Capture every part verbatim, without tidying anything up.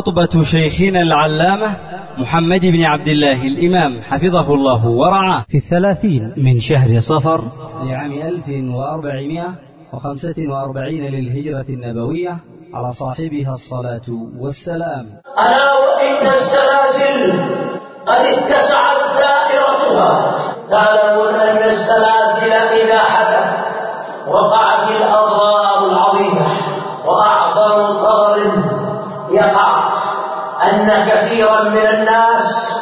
خطبة شيخنا العلامة محمد بن عبد الله الإمام حفظه الله ورعاه في الثلاثين من شهر صفر لعام ألف وأربعمائة وخمسة وأربعين للهجرة النبوية على صاحبها الصلاة والسلام. ألا وإن السلاسل قد اتسعت دائرتها. تعلمون أن السلاسل إذا حدث وقعت الأضرار العظيمة، وأعظم ضرر يقع أن كثيرا من الناس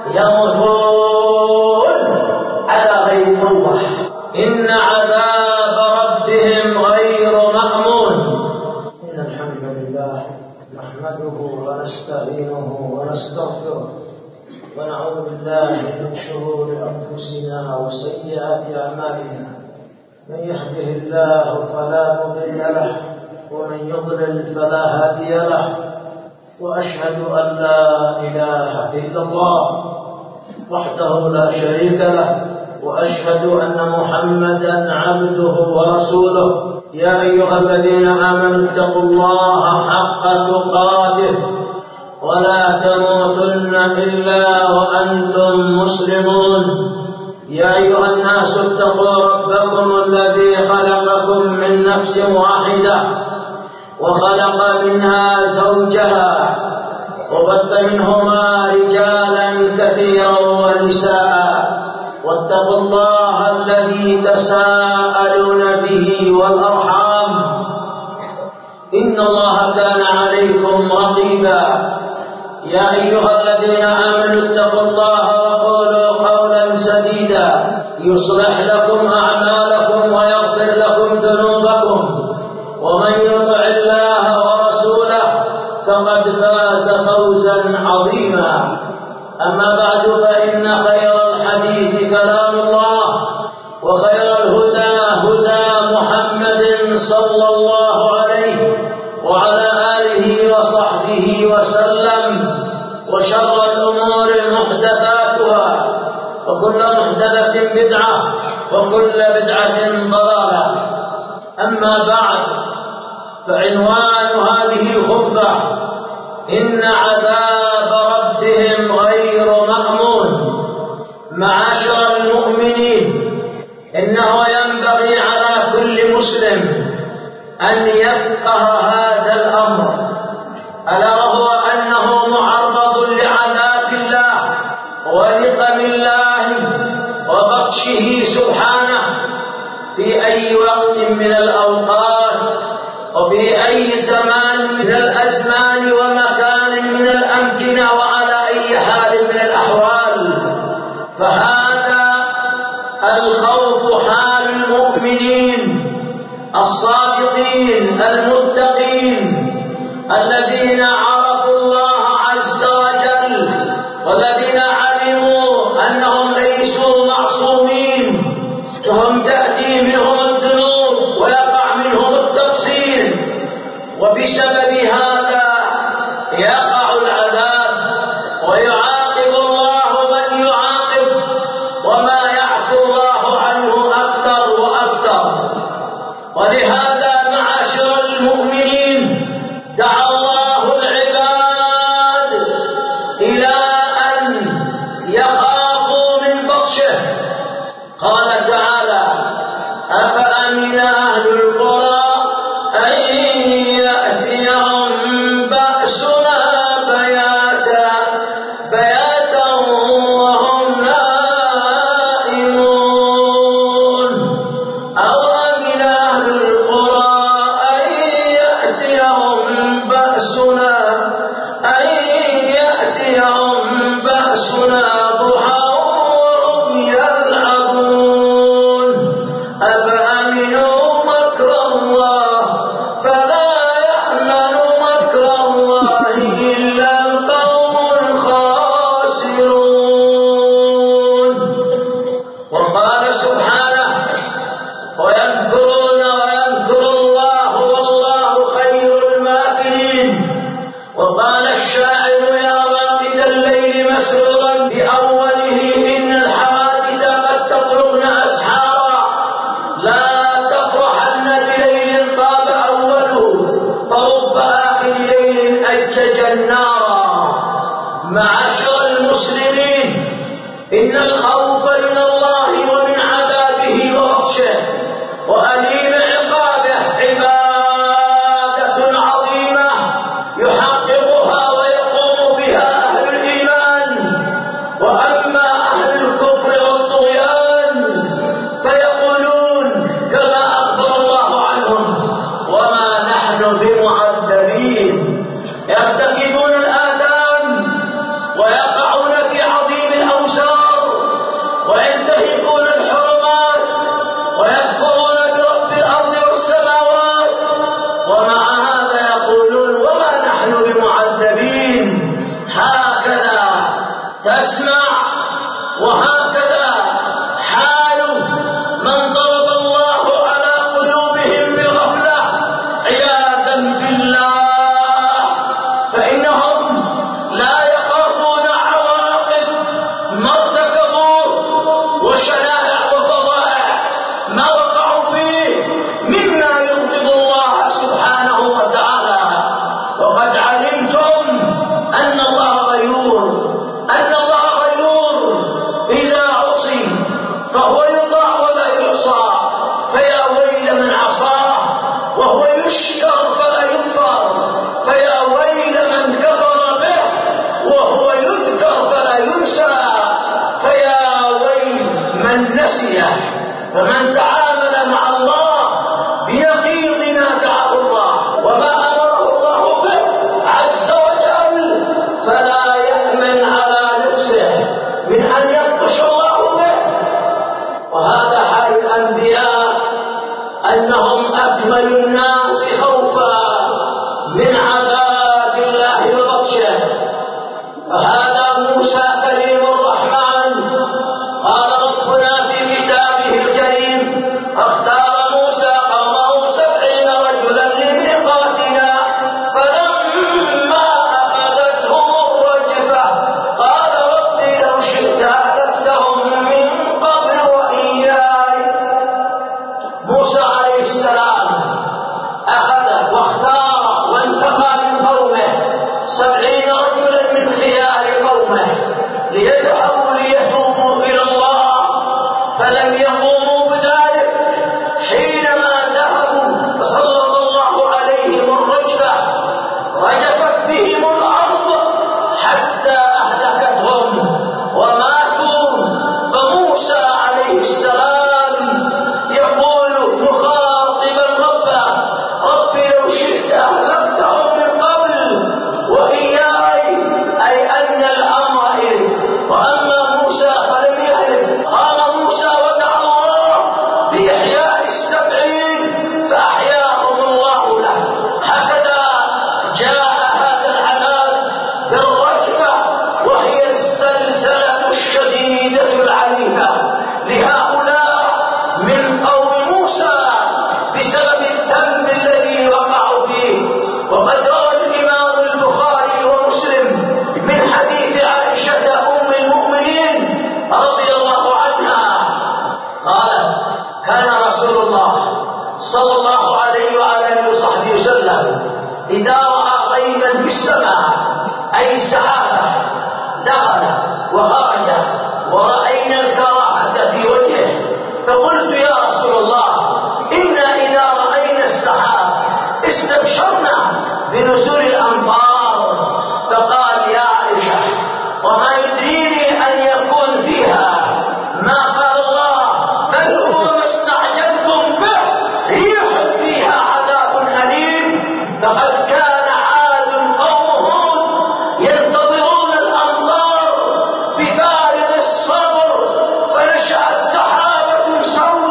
يموتون على غير توبة. إن عذاب ربهم غير مأمون. إن الحمد لله نحمده ونستعينه ونستغفره ونعوذ بالله من شرور أنفسنا وسيئات أعمالنا. من يهده الله فلا مضل له ومن يضلل فلا هادي له، وأشهد أن لا إله إلا الله وحده لا شريك له، وأشهد أن محمدا عبده ورسوله. يا أيها الذين آمنوا اتقوا الله حق تقاته ولا تموتن إلا وأنتم مسلمون. يا أيها الناس اتقوا ربكم الذي خلقكم من نفس واحدة وخلق منها زوجها وبث منهما رجالا كثيرا ونساء، واتقوا الله الذي تساءلون به والأرحام إن الله كان عليكم رقيبا. يا أيها الذين آمنوا اتقوا الله وقولوا قولا سديدا يصلح لكم أعمالكم ويغفر لكم ذنوبكم، ومن يطع الله ورسوله فقد فاز فوزا عظيما. أما بعد، فإن خير الحديث كلام الله، وخير الهدى هدى محمد صلى الله عليه وعلى آله وصحبه وسلم، وشر الأمور محدثاتها، وكل محدثة بدعة، وكل بدعة ضلالة. أما بعد، فعنوان هذه الخطبة إن عذاب ربهم غير مأمون. معاشر المؤمنين، إنه ينبغي على كل مسلم أن يفقه هذا الأمر، ألا وهو أنه معرض لعذاب الله ونقم الله وبطشه سبحانه في أي وقت من الأوقات، وفي أي زمان من الأزمان، ومكان من الأمكنة، وعلى أي حال من الأحوال. فهذا الخوف حال المؤمنين الصادقين المتقين الذين عرفوا الله عز وجل، والذين علموا أنهم ليسوا معصومين، فهم تأتي منهم الذنوب ويقع منهم التقصير، وبسبب هذا يقع العذاب ويعاقب الله من يعاقب، وما يعفو الله عنه أكثر وأكثر. ولهذا معاشر المؤمنين دعا الله العباد إلى أن يخافوا من بطشه. قال تعالى: أفأمن أهل القرى أن يأتيهم بأسنا بياتا بياتا وهم نائمون. أو أمن أهل القرى أن يأتيهم بأسنا أن يأتيهم بأسنا ضحى وهم يلعبون. أفأمنوا مكر الله فلا يأمن مكر الله إلا القوم الخاسرون. وقال سبحانه: ويمكرون ويمكر الله والله خير الماكرين. وقال الشاعر: يا واقد الليل مسرورا بأوله إن الحوادث قد تطلبن أسحارا. لا تفرحن بليل طاب أوله فرب آخر ليل أجج النار. معاشر المسلمين، إن الخوف من الله ومن عذابه وبطشه وأليم عقابه عبادة عظيمة يحققها ويقوم بها أهل الإيمان. وأما أهل الكفر والطغيان فيقولون كما أخبر الله عنهم: وما نحن بمعذبين. يرتكبون الآثام ويقعون في عظيم الأوزار وينتهكون الحرمات ويكفرون برب الأرض والسماوات، ومع هذا يقولون وما نحن بمعذبين. هكذا تسمع وهكذا حال من ضرب الله على قلوبهم بالغفلة عياذا بالله، فإنهم لا يخافون عواقب ما ارتكبوه وشنائع وفظائع ما وقعوا فيه مما يغضب الله سبحانه وتعالى. وقد علمتم أن الله غيور، أن الله غيور إذا عصي فهو يطاع ولا يعصى، فيا ويل من عصاه، وهو يشكر فلا يكفر، فيا ويل من كفر به، وهو يذكر فلا ينسى، فيا ويل من نسيه. فمن تعامل مع الله بيقين ما دعاه الله وما أمره الله به عز وجل فلا يأمن على نفسه من أن يبطش الله به. وهذا حال الأنبياء، أنهم أكمل الناس خوفا من عذاب الله وبطشه. فهذا موسى كريم الرحمن. قال ربنا في كتابه الكريم: اختار موسى قومه سبعين رجلا لميقاتنا فلما أخذتهم الرجفة قال ربي لو شئت أهلكتهم من قبل وإياي. موسى عليه السلام أخذ واختار وانتقى من قومه سبعين رجلا من خيار قومه ليذهبوا ليتوبوا إلى الله، فلم يقوموا بذلك. حينما ذهبوا سلط الله عليهم الرجفة رجفت بهم الأرض حتى أهلكتهم وماتوا. فموسى عليه السلام يقول مخاطبا ربه: ربي لو شئت أهلكتهم من قبل وإياي، أي أن الأمر إليك. وأما موسى فلم يهلك. قام موسى ودعا الله بإحياء السبعين فأحياهم الله له. هكذا جاء هذا العذاب بالرجفة، وهي الزلزلة الشديدة العنيفة لهؤلاء من قوم موسى بسبب الذنب الذي وقعوا فيه. وقد روى الإمام البخاري ومسلم من حديث عائشة أم المؤمنين رضي الله عنها قالت: كان رسول الله صلى الله عليه وعلى آله وصحبه وسلم إذا رأى غيما في السماء أي سحابة دخل وخرج ورأينا الكراهة في وجهه، فقلت: يا رسول الله، إنا إذا رأينا السحاب استبشرنا بنزول الأمطار. فقال: يا عائشة، وما يدريني أن يكون فيها ما قال الله، بل هو ما استعجلتم به، ريح فيها عذاب أليم. فقد كان عاد قوم هود ينتظرون الأمطار بفارغ الصبر، فنشأت سحابة سوداء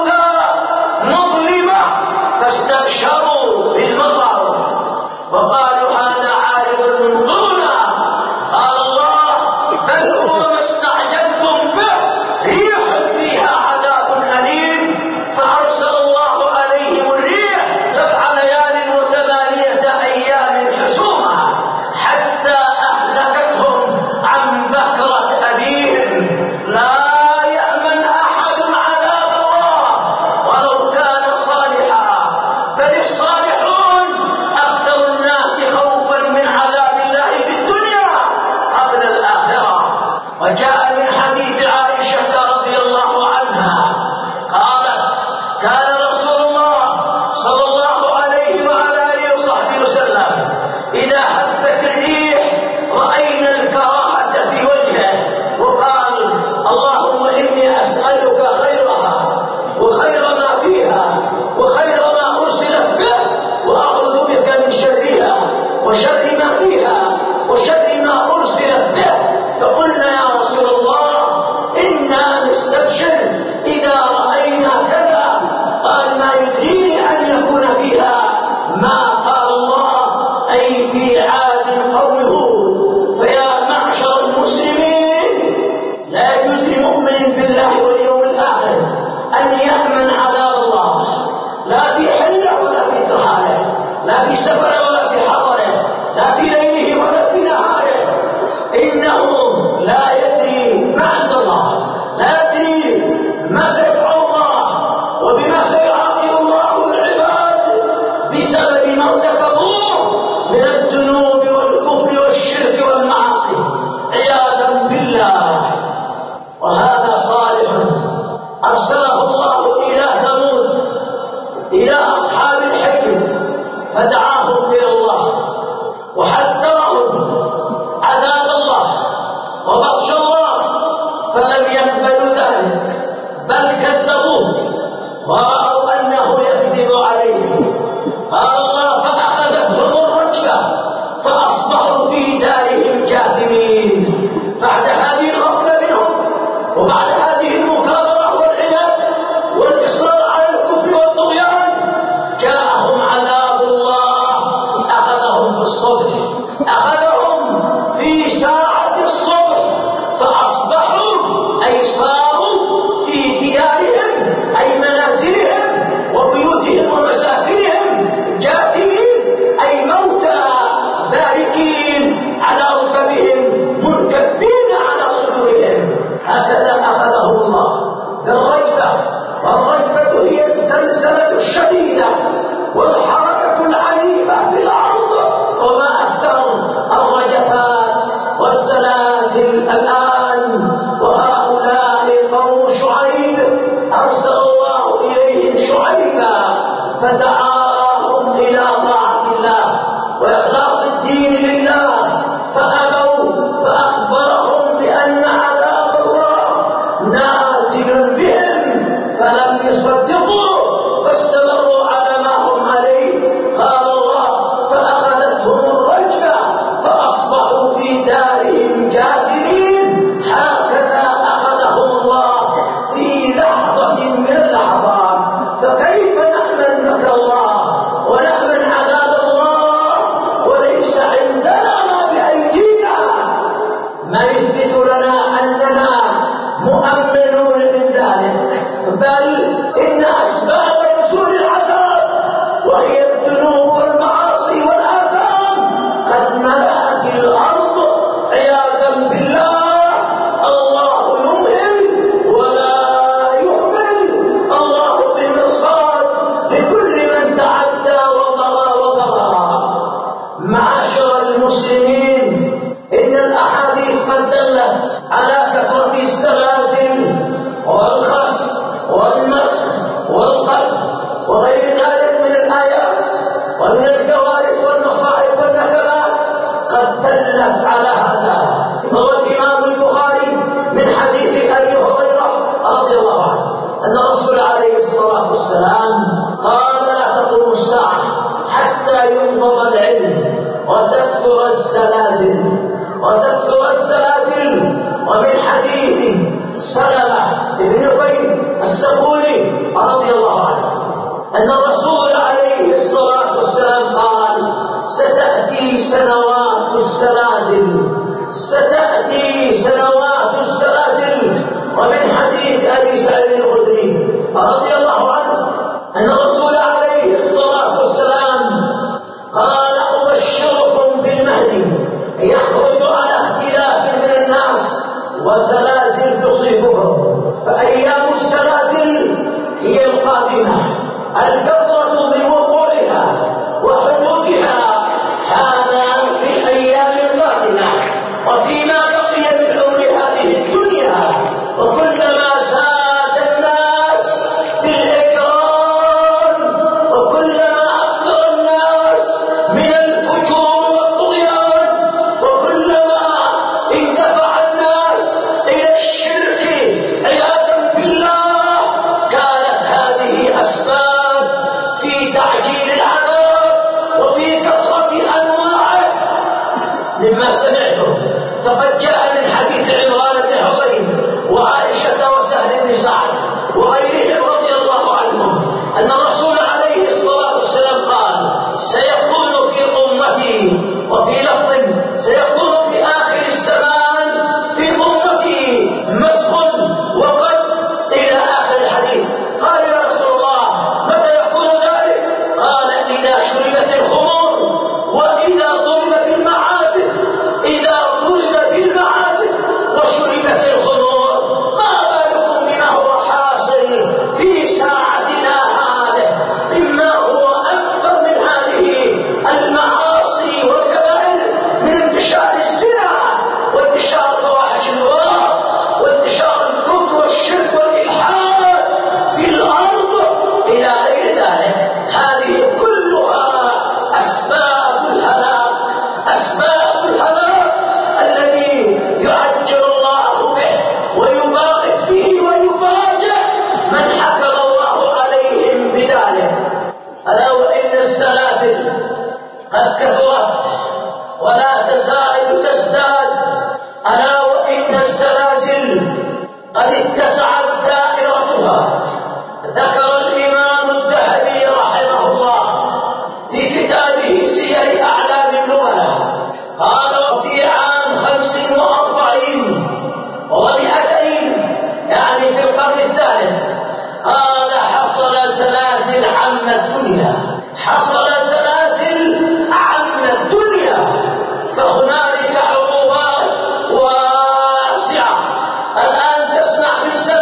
سلمة بن نفيل السكوني رضي الله عنه أن الرسول عليه الصلاة والسلام قال: ستأتي سنوات الزلازل ستأتي سنوات الزلازل. ومن حديث أبي سعيد الخدري رضي الله عنه أن الرسول عليه الصلاة والسلام قال: أبشركم بالمهدي يخرج على اختلاف من الناس وزلازل تصيبهم، فأيام الزلازل هي القادمة، الكثرة بوقوعها وحدوثها هذا في الأيام القادمة وفيما بقي من عمر هذه الدنيا. وكلما زاد الناس في الإكرام وكلما أكثر الناس من الفجور والطغيان وكلما اندفع الناس إلى الشرك عياذا بالله كانت هذه أسباب في تعجيل العذاب وفي كثرة أنواعه. مما سمعته فقد جاء من حديث عمران بن حصين وعائشة وسهل بن سعد وغيرهم رضي الله عنهم أن الرسول عليه الصلاة والسلام قال: سيكون في أمتي، وفي لفظ سيكون في آخر الزمان في أمتي مسخ وقد إلى آخر الحديث. قال: يا رسول الله متى يكون ذلك؟ قال: إذا شربت الخمور وإذا ضرب بالمعازف إذا ضرب بالمعازف وشربت الخمور. ما بالكم بما هو حاصل في ساعتنا هذه مما هو أكثر من هذه المعاصي والكبائر من انتشار الزنا وانتشار فواحش اللواط وانتشار الكفر والشرك والإلحاد في الأرض إلى غير ذلك. هذه كلها أسباب الهلاك، أسباب الهلاك الذي يعجل الله به ويباغت به ويفاجئ من حكم الله عليهم بذلك. ألا وإن السلاسل قد كثرت ولا تزال تزداد. ألا وإن السلاسل قد اتسعت دائرتها. ذكر الإمام الذهبي رحمه الله في كتابه سير أعلام النبلاء قال: وفي عام خمس وأربعين ومئتين يعني في القرن الثالث قال: حصل زلازل عم الدنيا، حصل زلازل عم الدنيا. فهنالك عقوبات واسعة. الآن تسمع بالزلازل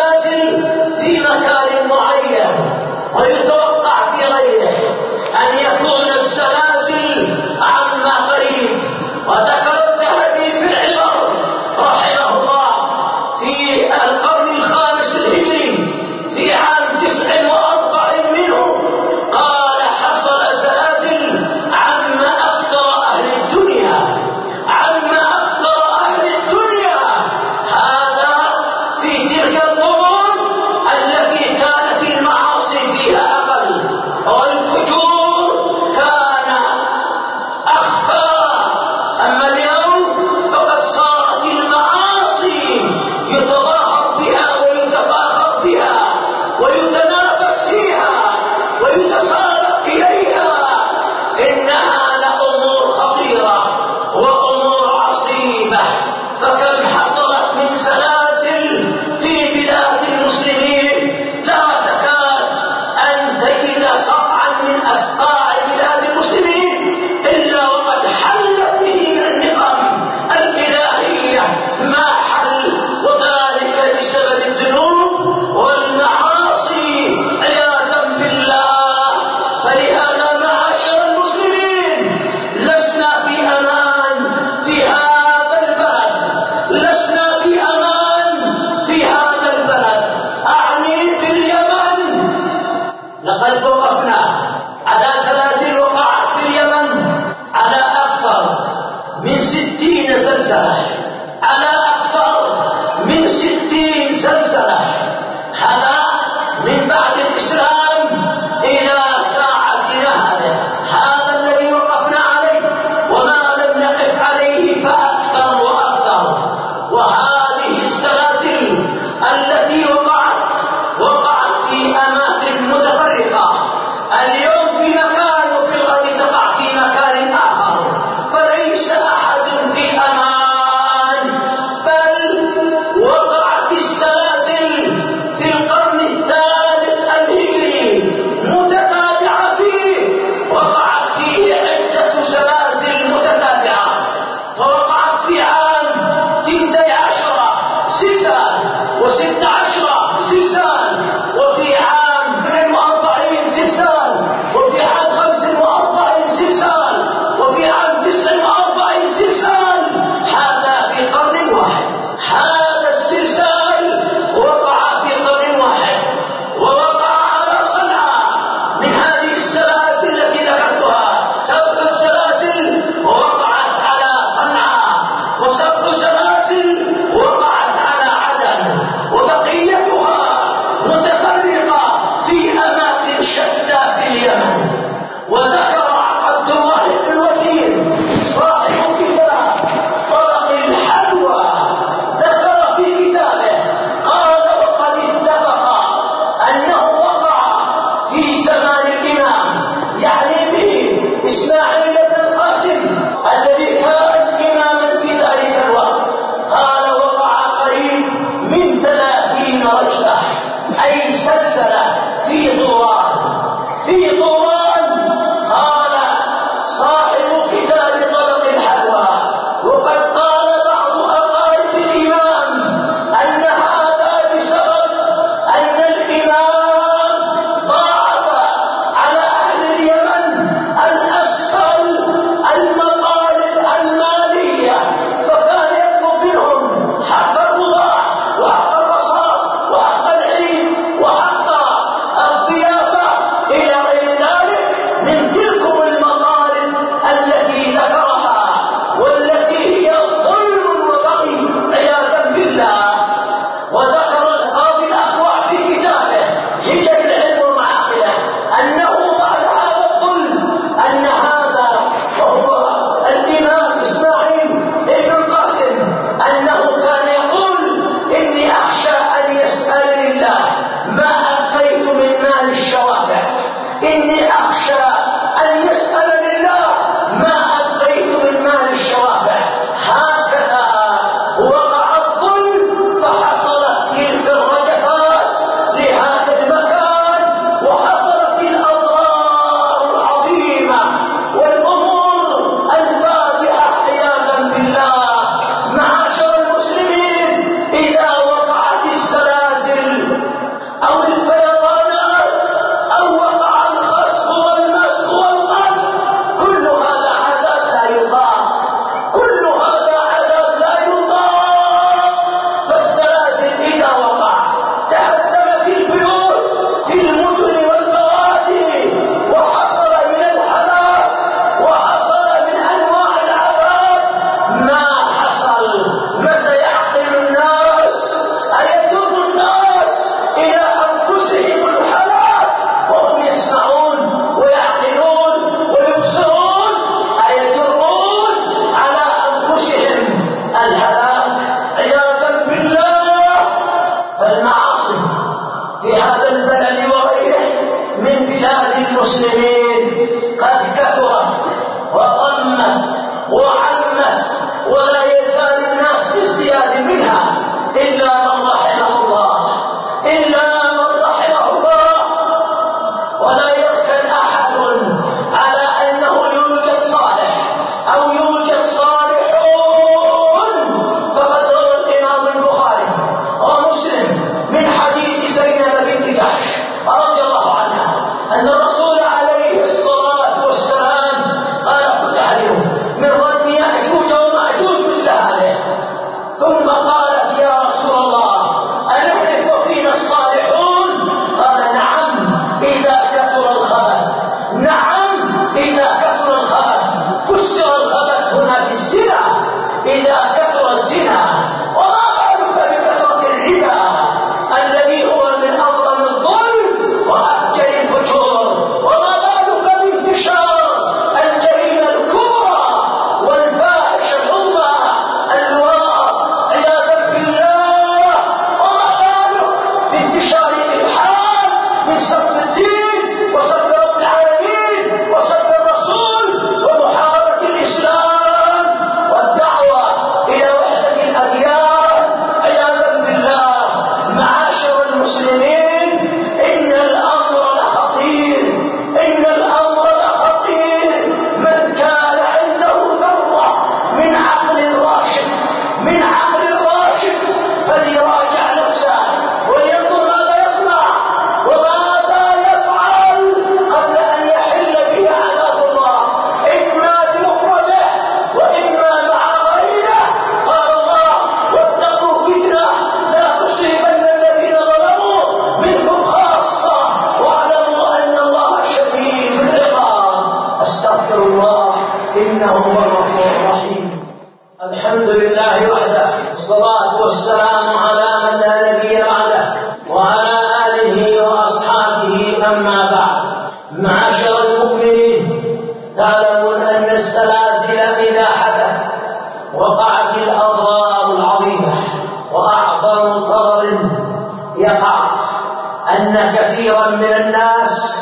والصلاة والسلام على من لا نبي بعده وعلى آله وأصحابه، أما بعد. معاشر المؤمنين، تعلمون أن الزلازل إذا حدث وقعت الأضرار العظيمة، وأعظم ضرر يقع أن كثيرا من الناس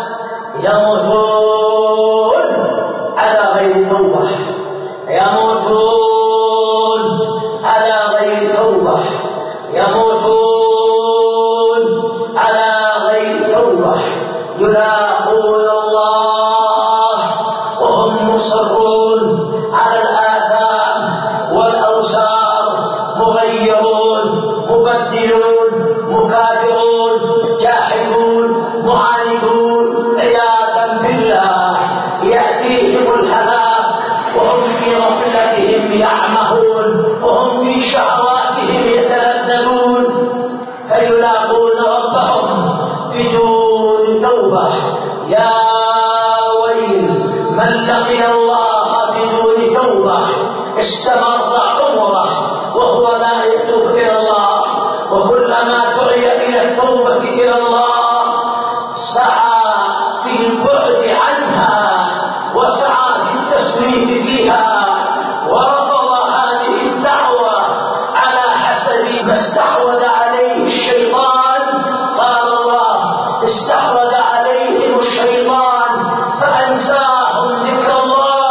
يموتون على غير توبة، يموتون على غير توبة، يموتون على غير توبة، يلاقون الله وهم مصرون على الآثام والأوسار، مغيرون مبدلون مكابرون جاحدون معاندون، عياذا بالله. يأتيهم الهلاك وهم في غفلتهم يعمهون، وهم في شهواتهم يتلذذون، فيلاقون ربهم بدون توبة. يا ويل من لقي الله بدون توبة، استمر عمره وهو لا يتوب إلى الله، وكلما دعي إلى التوبة إلى الله سعى في البعد عنها وسعى في التسويف فيها، ورفض هذه الدعوة على حسب ما استحوذ عليه الشيطان. قال الله: استحوذ عليهم الشيطان فأنساهم ذكر الله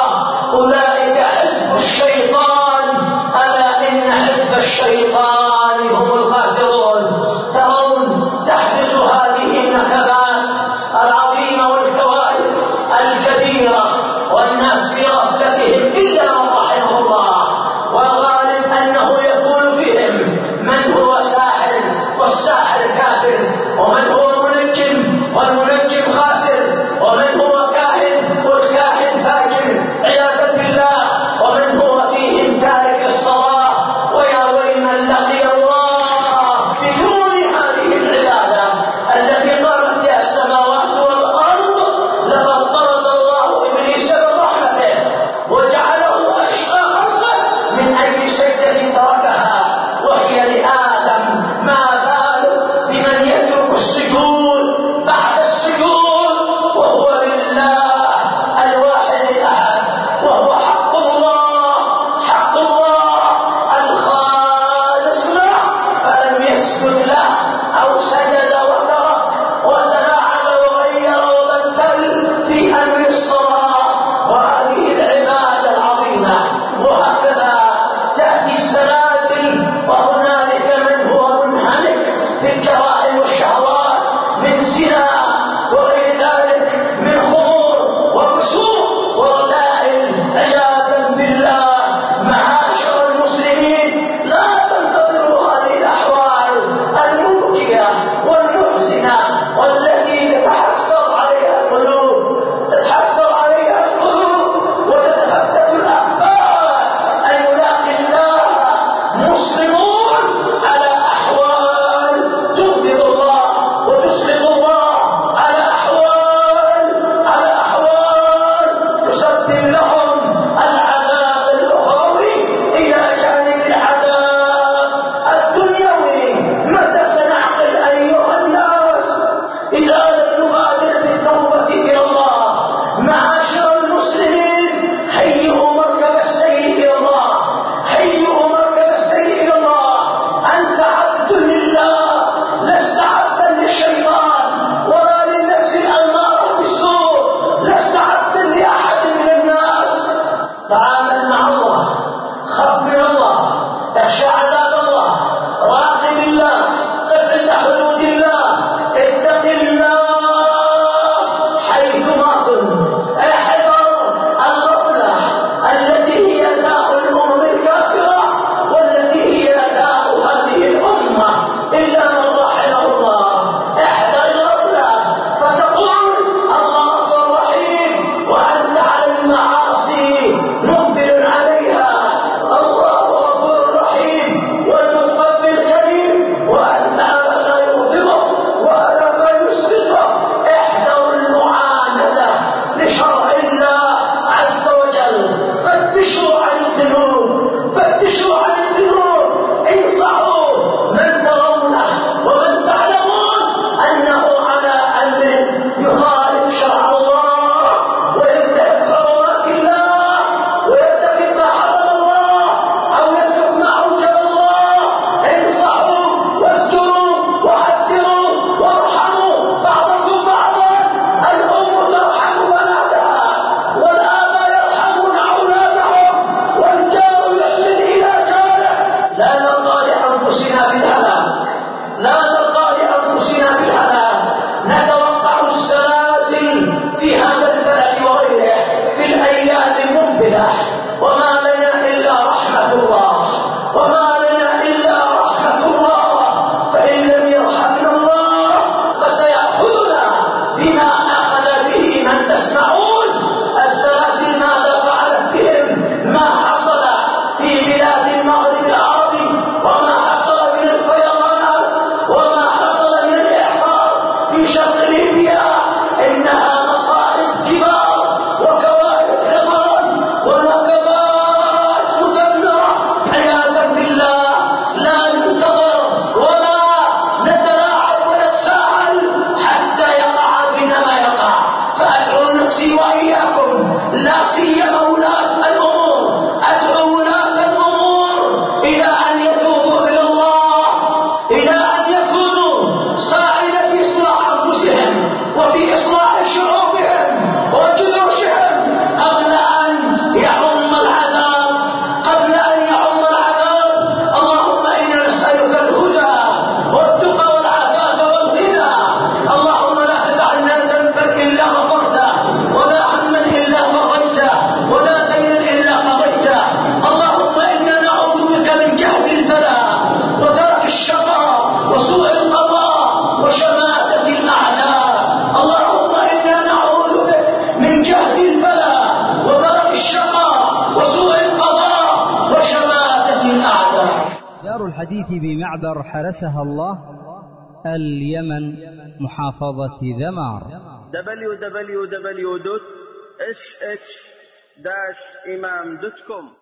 الفلاح. وما لنا إلا رحمة الله، وما لنا إلا رحمة الله، فإن لم يرحمنا الله فسيأخذنا بما أخذ به من تسمعون. السلاسل ماذا فعلت بهم؟ ما حصل في بلاد المغرب العربي، وما حصل من الفيضانات، وما حصل من الإعصار في شرق ليبيا، إنها مصائب كبار وكوارث عظام ونكبات مدمرة. عياذا بالله لا ننتظر ولا نتلاعب ونتساهل حتى يقع بنا ما يقع. فأدعو نفسي وإياكم، لا سيما ولاة الأمور، أدعو ولاة الأمور إلى أن يتوبوا إلى الله، إلى أن يكونوا ساعدة في إصلاح أنفسهم وفي إصلاح شعوبهم وجيوشهم قبل أن يعم العذاب، قبل أن يعم العذاب. اللهم إنا نسألك الهدى والتقى والعفاف والغنى. اللهم لا تدع لنا ذنبا إلا غفرته، ولا هما إلا فرجته، ولا دينا إلا قضيته. اللهم إنا نعوذ بك من جهد البلاء ودرك الشقاء وسوء القضاء وشماتة الأعداء. اللهم إنا نعوذ بك من جهد البلاء ودرك الشقاء وسوء القضاء وشماتة الأعداء. دار الحديث بمعبر حرسها الله، اليمن، محافظة ذمار. دبليو دبليو دبليو دوت اس اتش داش إمام دوت كوم